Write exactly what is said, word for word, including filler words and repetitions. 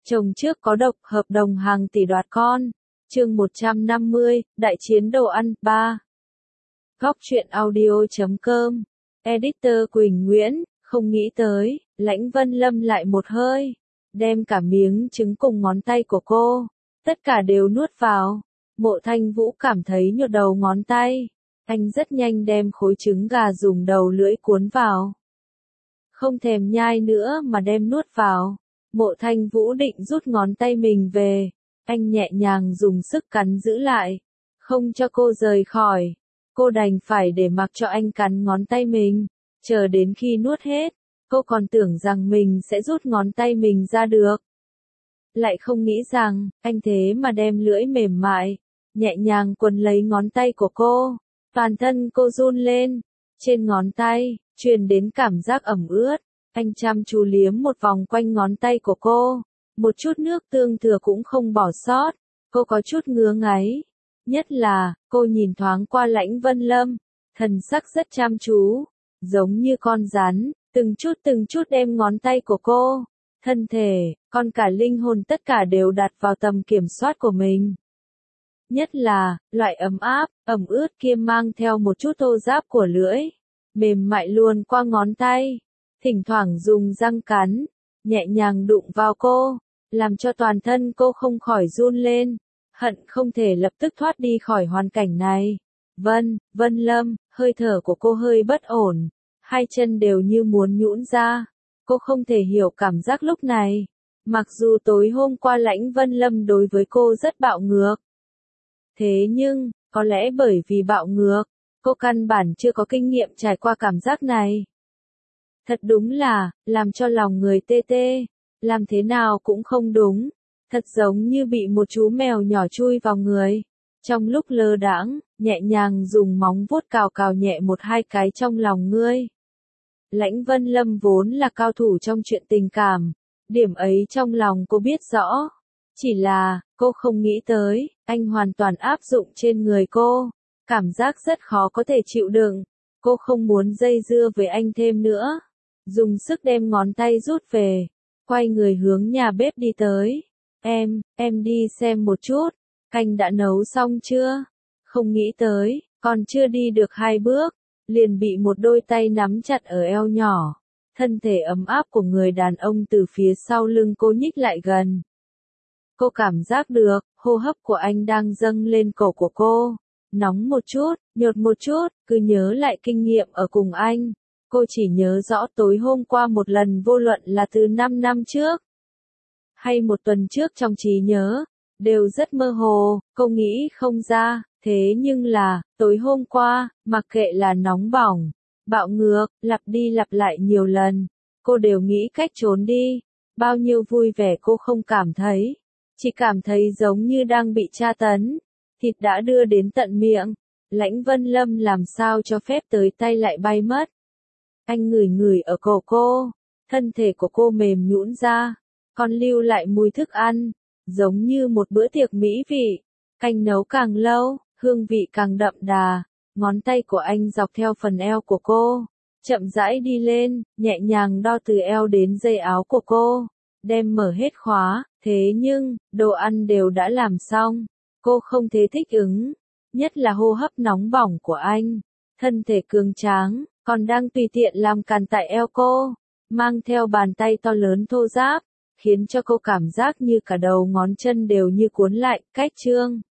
Chồng trước có độc, hợp đồng hàng tỷ đoạt con. Chương một trăm năm mươi, Đại chiến đồ ăn, ba. Góc truyện audio.com. Editor Quỳnh Nguyễn, không nghĩ tới, Lãnh Vân Lâm lại một hơi, đem cả miếng trứng cùng ngón tay của cô, tất cả đều nuốt vào. Mộ Thanh Vũ cảm thấy nhột đầu ngón tay, anh rất nhanh đem khối trứng gà dùng đầu lưỡi cuốn vào. Không thèm nhai nữa mà đem nuốt vào. Mộ Thanh Vũ định rút ngón tay mình về, anh nhẹ nhàng dùng sức cắn giữ lại, không cho cô rời khỏi. Cô đành phải để mặc cho anh cắn ngón tay mình, chờ đến khi nuốt hết, cô còn tưởng rằng mình sẽ rút ngón tay mình ra được. Lại không nghĩ rằng, anh thế mà đem lưỡi mềm mại, nhẹ nhàng quấn lấy ngón tay của cô, toàn thân cô run lên, trên ngón tay, truyền đến cảm giác ẩm ướt. Anh chăm chú liếm một vòng quanh ngón tay của cô, một chút nước tương thừa cũng không bỏ sót, cô có chút ngứa ngáy. Nhất là, cô nhìn thoáng qua Lãnh Vân Lâm, thần sắc rất chăm chú, giống như con rắn, từng chút từng chút đem ngón tay của cô, thân thể, còn cả linh hồn tất cả đều đặt vào tầm kiểm soát của mình. Nhất là, loại ấm áp, ẩm ướt kia mang theo một chút thô ráp của lưỡi, mềm mại luồn qua ngón tay. Thỉnh thoảng dùng răng cắn, nhẹ nhàng đụng vào cô, làm cho toàn thân cô không khỏi run lên, hận không thể lập tức thoát đi khỏi hoàn cảnh này. Vân, Vân Lâm, hơi thở của cô hơi bất ổn, hai chân đều như muốn nhũn ra, cô không thể hiểu cảm giác lúc này. Mặc dù tối hôm qua Lãnh Vân Lâm đối với cô rất bạo ngược, thế nhưng, có lẽ bởi vì bạo ngược, cô căn bản chưa có kinh nghiệm trải qua cảm giác này. Thật đúng là, làm cho lòng người tê tê, làm thế nào cũng không đúng, thật giống như bị một chú mèo nhỏ chui vào người. Trong lúc lơ đãng, nhẹ nhàng dùng móng vuốt cào cào nhẹ một hai cái trong lòng ngươi. Lãnh Vân Lâm vốn là cao thủ trong chuyện tình cảm, điểm ấy trong lòng cô biết rõ. Chỉ là, cô không nghĩ tới, anh hoàn toàn áp dụng trên người cô, cảm giác rất khó có thể chịu đựng, cô không muốn dây dưa với anh thêm nữa. Dùng sức đem ngón tay rút về, quay người hướng nhà bếp đi tới. Em, em đi xem một chút, canh đã nấu xong chưa? Không nghĩ tới, còn chưa đi được hai bước, liền bị một đôi tay nắm chặt ở eo nhỏ. Thân thể ấm áp của người đàn ông từ phía sau lưng cô nhích lại gần. Cô cảm giác được, hô hấp của anh đang dâng lên cổ của cô. Nóng một chút, nhột một chút, cứ nhớ lại kinh nghiệm ở cùng anh. Cô chỉ nhớ rõ tối hôm qua một lần, vô luận là từ năm năm trước hay một tuần trước trong trí nhớ, đều rất mơ hồ, cô nghĩ không ra, thế nhưng là, tối hôm qua, mặc kệ là nóng bỏng, bạo ngược, lặp đi lặp lại nhiều lần, cô đều nghĩ cách trốn đi, bao nhiêu vui vẻ cô không cảm thấy, chỉ cảm thấy giống như đang bị tra tấn, thịt đã đưa đến tận miệng, Lãnh Vân Lâm làm sao cho phép tới tay lại bay mất. Anh ngửi ngửi ở cổ cô, thân thể của cô mềm nhũn ra, còn lưu lại mùi thức ăn, giống như một bữa tiệc mỹ vị. Canh nấu càng lâu, hương vị càng đậm đà, ngón tay của anh dọc theo phần eo của cô, chậm rãi đi lên, nhẹ nhàng đo từ eo đến dây áo của cô, đem mở hết khóa, thế nhưng, đồ ăn đều đã làm xong, cô không thể thích ứng, nhất là hô hấp nóng bỏng của anh, thân thể cường tráng, còn đang tùy tiện làm càn tại eo cô, mang theo bàn tay to lớn thô ráp, khiến cho cô cảm giác như cả đầu ngón chân đều như cuốn lại, cách chương.